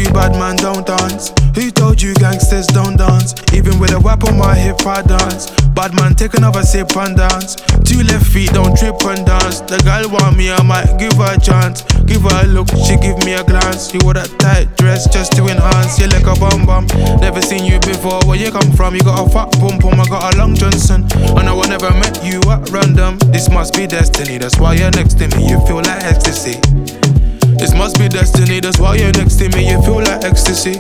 you bad man don't dance? Who told you gangsters don't dance? Even with a whip on my hip I dance. Bad man take another sip and dance. Two left feet don't trip and dance. The girl want me, I might give her a chance. Give her a look, she give me a glance. You wore that tight dress just to enhance. You like a bum bum. Never seen you before, where you come from? You got a fat pum pum, I got a long Johnson. I know I never met you at random. This must be destiny, that's why you're next to me. You feel like ecstasy. This must be destiny, that's why you're next to me. You feel like ecstasy.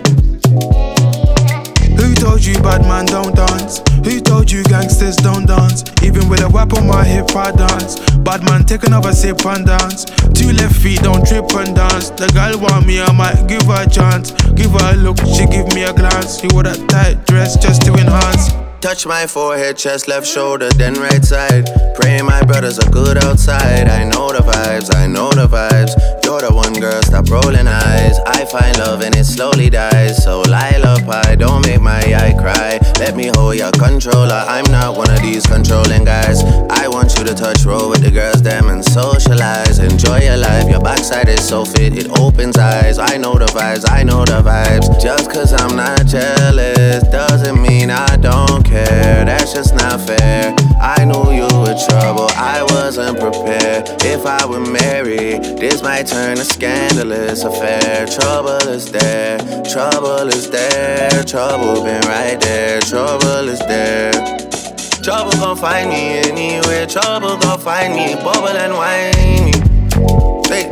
Who told you bad man don't dance? Who told you gangsters don't dance? Even with a whip on my hip I dance. Bad man take another sip and dance. Two left feet don't trip and dance. The girl want me, I might give her a chance. Give her a look, she give me a glance. You wore that tight dress just to enhance. Touch my forehead, chest, left shoulder, then right side. Pray my brothers are good outside. I know the vibes, I know the vibes. You're the one girl, stop rolling eyes. I find love and it slowly dies. So lullaby, don't make my eye cry. Let me hold your controller, I'm not one of these controlling guys. I want you to touch, roll with the girls, them and socialize. Enjoy your life, your backside is so fit, it opens eyes. I know the vibes, I know the vibes. Just cause I'm not jealous doesn't mean I don't care. That's just not fair. I knew you were trouble, I wasn't prepared. If I were married, this might turn a scandalous affair. Trouble is there, trouble is there. Trouble been right there, trouble is there. Trouble gon' find me anywhere. Trouble gon' find me, bubble and whiny. Hey.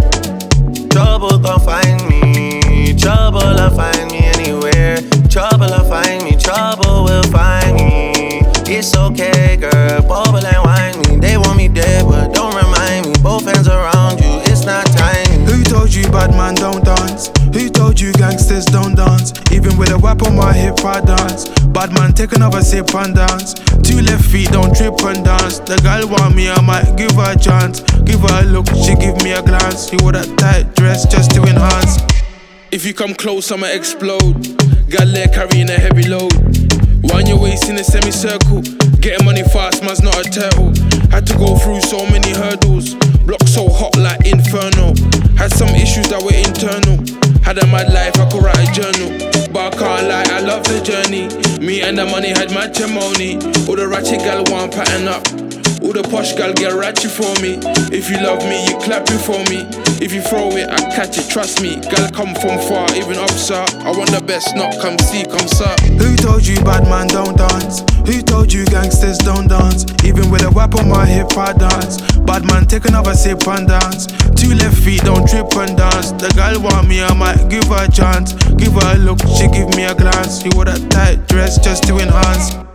Trouble gon' find me. Trouble'll find me anywhere. Trouble'll find me, trouble will find me. It's okay, girl, bubble and whine me. They want me dead, but don't remind me. Both hands around you, it's not time. Who told you bad man don't dance? Who told you gangsters don't dance? Even with a whip on my hip I dance. Bad man take another sip and dance. Two left feet don't trip and dance. The girl want me, I might give her a chance. Give her a look, she give me a glance. You wore that tight dress just to enhance. If you come close, I'ma explode. Got leg carrying a heavy load. Wind your waist in a semicircle. Getting money fast, man's not a turtle. Had to go through so many hurdles. Block so hot like inferno. Had some issues that were internal. Had a mad life, I could write a journal. But I can't lie, I love the journey. Me and the money had matrimony. All the ratchet gal want pattern up. All the posh gal get ratchet for me. If you love me, you clap it for me. If you throw it, I catch it, trust me. Gal come from far, even up, sir. I want the best, not come see, come sir. Who told you bad man don't dance? Who told you gangsters don't dance? Even with a whip on my hip I dance. Bad man take another sip and dance. Two left feet don't trip and dance. The girl want me, I might give her a chance. Give her a look, she give me a glance. You wore that tight dress just to enhance.